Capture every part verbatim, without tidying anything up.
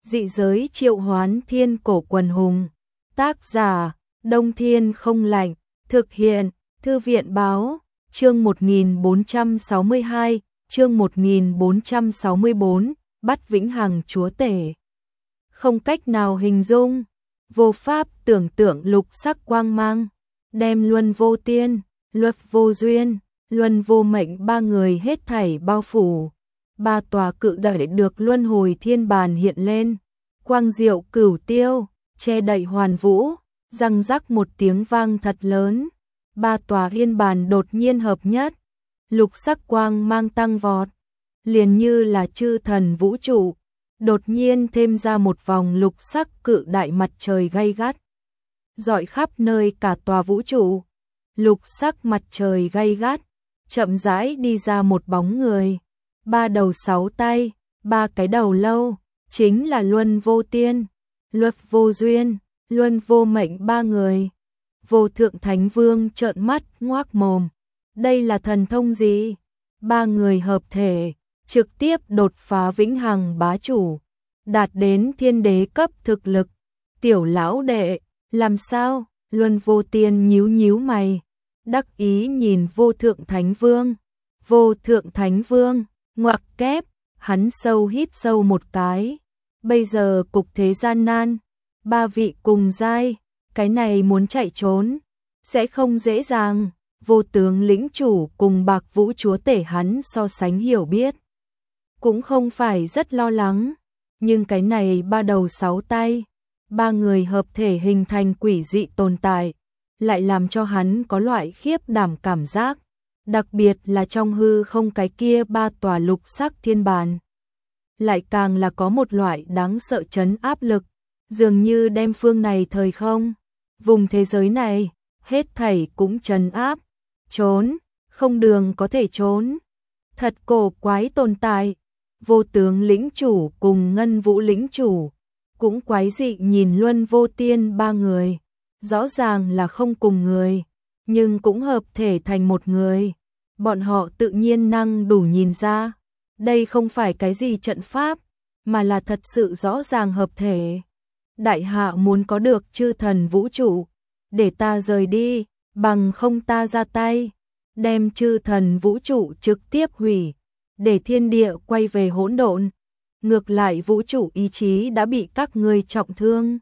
Dị giới triệu hoán thiên cổ quần hùng. Tác giả, Đông Thiên không lạnh. Thực hiện, Thư viện báo, chương một nghìn bốn trăm sáu mươi hai, chương một nghìn bốn trăm sáu mươi bốn, bắt vĩnh hằng chúa tể. Không cách nào hình dung, vô pháp tưởng tượng lục sắc quang mang, đem luân vô tiên, luật vô duyên, luân vô mệnh ba người hết thảy bao phủ. Ba tòa cự đẩy được luân hồi thiên bàn hiện lên, quang diệu cửu tiêu, che đậy hoàn vũ, răng rắc một tiếng vang thật lớn. Ba tòa thiên bàn đột nhiên hợp nhất, lục sắc quang mang tăng vọt, liền như là chư thần vũ trụ, đột nhiên thêm ra một vòng lục sắc cự đại mặt trời gay gắt, rọi khắp nơi cả tòa vũ trụ. Lục sắc mặt trời gay gắt, chậm rãi đi ra một bóng người, ba đầu sáu tay, ba cái đầu lâu, chính là luân vô tiên, luật vô duyên, luân vô mệnh ba người. Vô thượng thánh vương trợn mắt ngoác mồm, đây là thần thông gì? Ba người hợp thể, trực tiếp đột phá vĩnh hằng bá chủ, đạt đến thiên đế cấp thực lực. Tiểu lão đệ, làm sao? Luân vô tiên nhíu nhíu mày, đắc ý nhìn vô thượng thánh vương. Vô thượng thánh vương, ngoặc kép, hắn sâu hít sâu một cái. Bây giờ cục thế gian nan, ba vị cùng giai, cái này muốn chạy trốn, sẽ không dễ dàng. Vô tướng lĩnh chủ cùng bạc vũ chúa tể hắn so sánh hiểu biết, cũng không phải rất lo lắng. Nhưng cái này ba đầu sáu tay, ba người hợp thể hình thành quỷ dị tồn tại, lại làm cho hắn có loại khiếp đảm cảm giác. Đặc biệt là trong hư không cái kia ba tòa lục sắc thiên bàn, lại càng là có một loại đáng sợ trấn áp lực, dường như đem phương này thời không, vùng thế giới này, hết thảy cũng trấn áp, trốn, không đường có thể trốn. Thật cổ quái tồn tại. Vô tướng lĩnh chủ cùng ngân vũ lĩnh chủ cũng quái dị nhìn luân vô tiên ba người, rõ ràng là không cùng người, nhưng cũng hợp thể thành một người. Bọn họ tự nhiên năng đủ nhìn ra, đây không phải cái gì trận pháp, mà là thật sự rõ ràng hợp thể. Đại hạ muốn có được chư thần vũ trụ, để ta rời đi, bằng không ta ra tay, đem chư thần vũ trụ trực tiếp hủy, để thiên địa quay về hỗn độn. Ngược lại vũ trụ ý chí đã bị các ngươi trọng thương.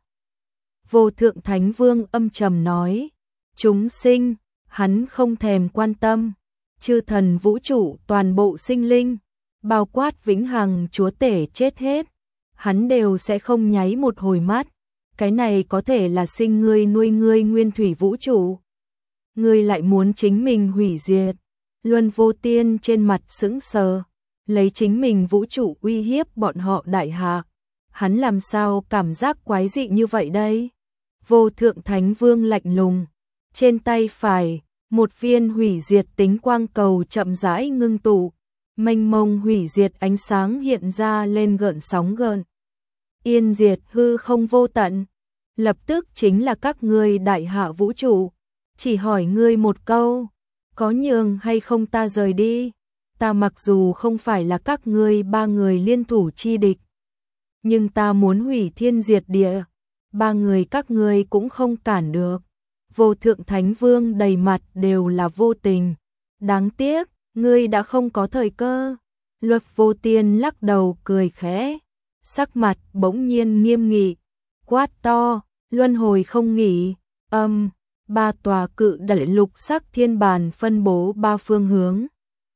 Vô thượng thánh vương âm trầm nói, chúng sinh, hắn không thèm quan tâm. Chư thần vũ trụ toàn bộ sinh linh, bao quát vĩnh hằng chúa tể chết hết, hắn đều sẽ không nháy một hồi mắt. Cái này có thể là sinh ngươi nuôi ngươi nguyên thủy vũ trụ, ngươi lại muốn chính mình hủy diệt. Luân vô tiên trên mặt sững sờ, lấy chính mình vũ trụ uy hiếp bọn họ đại hạ, hắn làm sao cảm giác quái dị như vậy đây? Vô thượng thánh vương lạnh lùng, trên tay phải, một viên hủy diệt tính quang cầu chậm rãi ngưng tụ, mênh mông hủy diệt ánh sáng hiện ra lên gợn sóng gợn. Yên diệt hư không vô tận, lập tức chính là các ngươi đại hạ vũ trụ. Chỉ hỏi ngươi một câu, có nhường hay không ta rời đi? Ta mặc dù không phải là các ngươi ba người liên thủ chi địch, nhưng ta muốn hủy thiên diệt địa, ba người các ngươi cũng không cản được. Vô thượng thánh vương đầy mặt đều là vô tình. Đáng tiếc, ngươi đã không có thời cơ. Luật vô tiên lắc đầu cười khẽ, sắc mặt bỗng nhiên nghiêm nghị, quát to, luân hồi không nghỉ. Âm, ba tòa cự đẩy lục sắc thiên bàn phân bố ba phương hướng,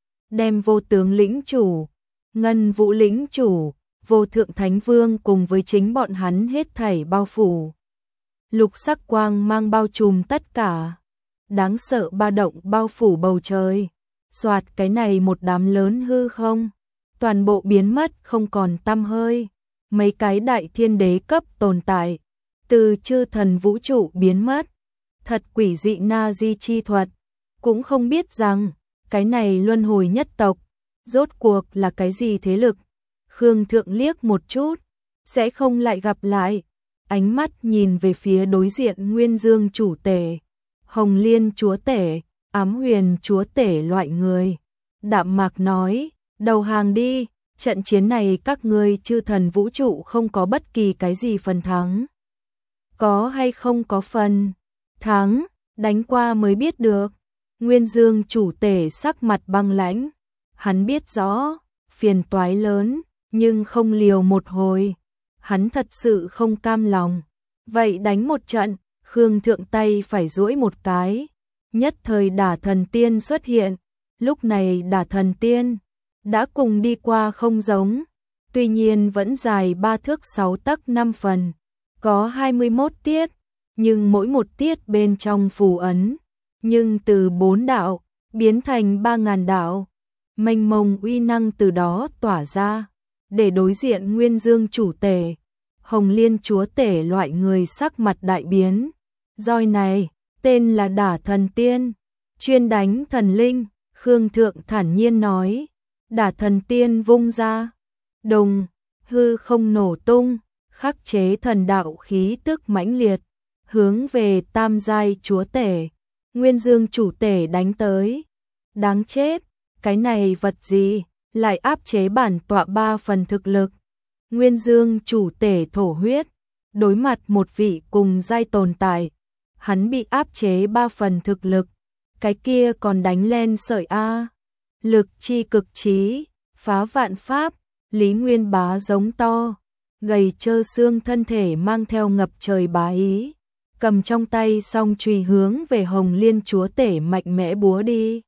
đem vô tướng lĩnh chủ, ngân vũ lĩnh chủ, vô thượng thánh vương cùng với chính bọn hắn hết thảy bao phủ. Lục sắc quang mang bao trùm tất cả, đáng sợ ba động bao phủ bầu trời. Soạt, cái này một đám lớn hư không, toàn bộ biến mất không còn tăm hơi. Mấy cái đại thiên đế cấp tồn tại, từ chư thần vũ trụ biến mất. Thật quỷ dị na di chi thuật, cũng không biết rằng cái này luân hồi nhất tộc rốt cuộc là cái gì thế lực. Khương Thượng liếc một chút, sẽ không lại gặp lại. Ánh mắt nhìn về phía đối diện Nguyên Dương chủ tể, Hồng Liên chúa tể, Ám Huyền chúa tể loại người. Đạm mạc nói, đầu hàng đi, trận chiến này các ngươi chư thần vũ trụ không có bất kỳ cái gì phần thắng. Có hay không có phần thắng, đánh qua mới biết được. Nguyên Dương chủ tể sắc mặt băng lãnh, hắn biết rõ, phiền toái lớn, nhưng không liều một hồi. Hắn thật sự không cam lòng. Vậy đánh một trận, Khương Thượng tay phải duỗi một cái. Nhất thời Đả Thần Tiên xuất hiện. Lúc này Đả Thần Tiên đã cùng đi qua không giống. Tuy nhiên vẫn dài ba thước sáu tấc năm phần. Có hai mươi mốt tiết. Nhưng mỗi một tiết bên trong phù ấn. Nhưng từ bốn đạo, biến thành ba ngàn đạo. Mênh mông uy năng từ đó tỏa ra. Để đối diện Nguyên Dương chủ tể, Hồng Liên chúa tể loại người sắc mặt đại biến. Roi này, tên là Đả Thần Tiên, chuyên đánh thần linh. Khương Thượng thản nhiên nói. Đả Thần Tiên vung ra, đùng, hư không nổ tung, khắc chế thần đạo khí tức mãnh liệt, hướng về tam giai chúa tể, Nguyên Dương chủ tể đánh tới. Đáng chết, cái này vật gì, lại áp chế bản tọa ba phần thực lực. Nguyên Dương chủ tể thổ huyết, đối mặt một vị cùng giai tồn tại, hắn bị áp chế ba phần thực lực, cái kia còn đánh lên sợi A. Lực chi cực trí, phá vạn pháp, Lý Nguyên Bá giống to, gầy trơ xương thân thể mang theo ngập trời bá ý, cầm trong tay song chùy hướng về Hồng Liên chúa tể mạnh mẽ búa đi.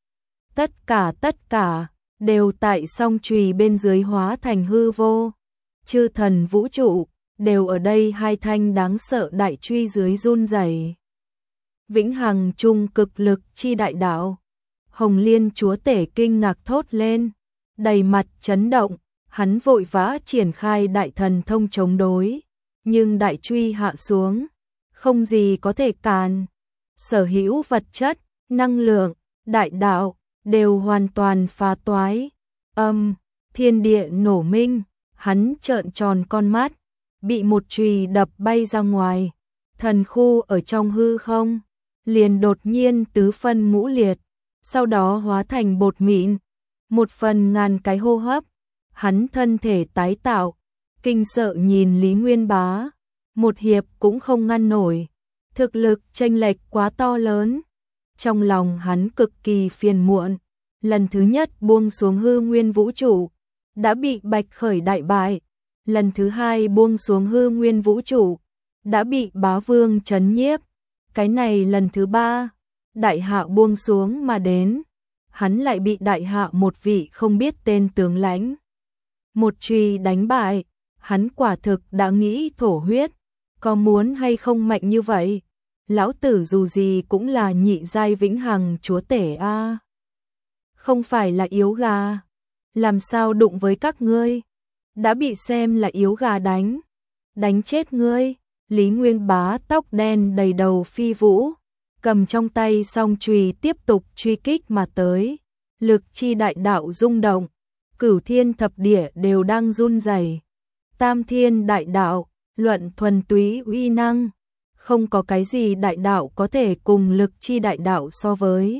Tất cả tất cả, đều tại song chùy bên dưới hóa thành hư vô. Chư thần vũ trụ, đều ở đây hai thanh đáng sợ đại truy dưới run rẩy. Vĩnh hằng trung cực lực chi đại đạo. Hồng Liên chúa tể kinh ngạc thốt lên, đầy mặt chấn động, hắn vội vã triển khai đại thần thông chống đối, nhưng đại truy hạ xuống, không gì có thể cản. Sở hữu vật chất, năng lượng, đại đạo, đều hoàn toàn phá toái. Âm, thiên địa nổ minh, hắn trợn tròn con mắt, bị một chùy đập bay ra ngoài. Thần khu ở trong hư không, liền đột nhiên tứ phân ngũ liệt, sau đó hóa thành bột mịn. Một phần ngàn cái hô hấp, hắn thân thể tái tạo, kinh sợ nhìn Lý Nguyên Bá, một hiệp cũng không ngăn nổi. Thực lực chênh lệch quá to lớn. Trong lòng hắn cực kỳ phiền muộn, lần thứ nhất buông xuống hư nguyên vũ trụ, đã bị Bạch Khởi đại bại. Lần thứ hai buông xuống hư nguyên vũ trụ, đã bị Bá Vương trấn nhiếp. Cái này lần thứ ba, đại hạ buông xuống mà đến, hắn lại bị đại hạ một vị không biết tên tướng lãnh một chùy đánh bại. Hắn quả thực đã nghĩ thổ huyết, có muốn hay không mạnh như vậy? Lão tử dù gì cũng là nhị giai vĩnh hằng chúa tể a, không phải là yếu gà. Làm sao đụng với các ngươi? Đã bị xem là yếu gà đánh, đánh chết ngươi. Lý Nguyên Bá tóc đen đầy đầu phi vũ, cầm trong tay song chùy tiếp tục truy kích mà tới. Lực chi đại đạo rung động, cửu thiên thập địa đều đang run rẩy. Tam thiên đại đạo, luận thuần túy uy năng, không có cái gì đại đạo có thể cùng lực chi đại đạo so với.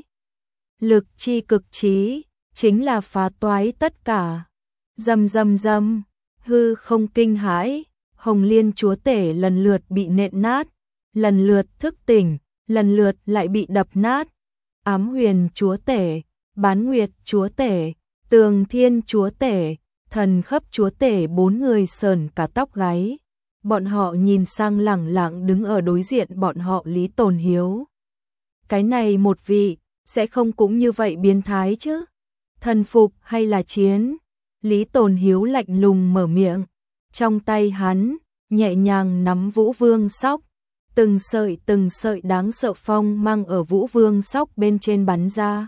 Lực chi cực trí, chính là phá toái tất cả. Rầm rầm rầm, hư không kinh hãi, Hồng Liên chúa tể lần lượt bị nện nát, lần lượt thức tỉnh, lần lượt lại bị đập nát. Ám huyền chúa tể, Bán Nguyệt chúa tể, Tường Thiên chúa tể, Thần Khấp chúa tể bốn người sờn cả tóc gáy. Bọn họ nhìn sang lẳng lặng đứng ở đối diện bọn họ Lý Tồn Hiếu. Cái này một vị, sẽ không cũng như vậy biến thái chứ? Thần phục hay là chiến? Lý Tồn Hiếu lạnh lùng mở miệng. Trong tay hắn, nhẹ nhàng nắm Vũ Vương sóc. Từng sợi từng sợi đáng sợ phong mang ở Vũ Vương sóc bên trên bắn ra.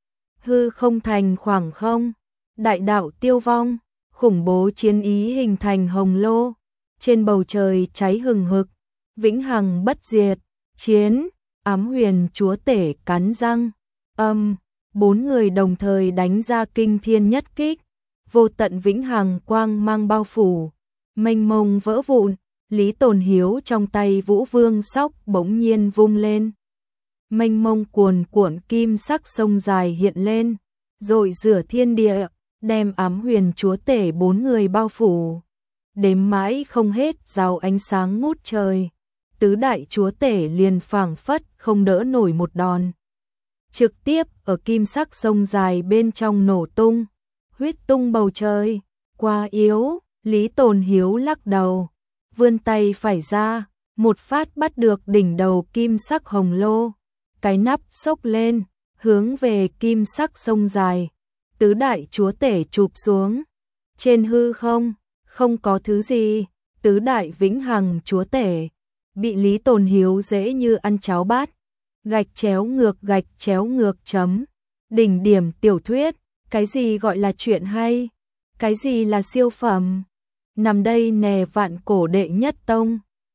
Hư không thành khoảng không, đại đạo tiêu vong, khủng bố chiến ý hình thành hồng lô. Trên bầu trời cháy hừng hực, vĩnh hằng bất diệt, chiến, ám huyền chúa tể cắn răng. Âm, bốn người đồng thời đánh ra kinh thiên nhất kích. Vô tận vĩnh hằng quang mang bao phủ, mênh mông vỡ vụn. Lý Tồn Hiếu trong tay Vũ Vương sóc bỗng nhiên vung lên. Mênh mông cuồn cuộn kim sắc sông dài hiện lên, rồi rửa thiên địa, đem ám huyền chúa tể bốn người bao phủ. Đếm mãi không hết rào ánh sáng ngút trời. Tứ đại chúa tể liền phảng phất không đỡ nổi một đòn. Trực tiếp ở kim sắc sông dài bên trong nổ tung, huyết tung bầu trời, quá yếu, Lý Tồn Hiếu lắc đầu, vươn tay phải ra, một phát bắt được đỉnh đầu kim sắc hồng lô, cái nắp xốc lên, hướng về kim sắc sông dài, tứ đại chúa tể chụp xuống. Trên hư không, không có thứ gì, tứ đại vĩnh hằng chúa tể, bị Lý Tồn Hiếu dễ như ăn cháo bát. Gạch chéo ngược gạch chéo ngược chấm. Đỉnh điểm tiểu thuyết, cái gì gọi là chuyện hay? Cái gì là siêu phẩm? Nằm đây nè vạn cổ đệ nhất tông.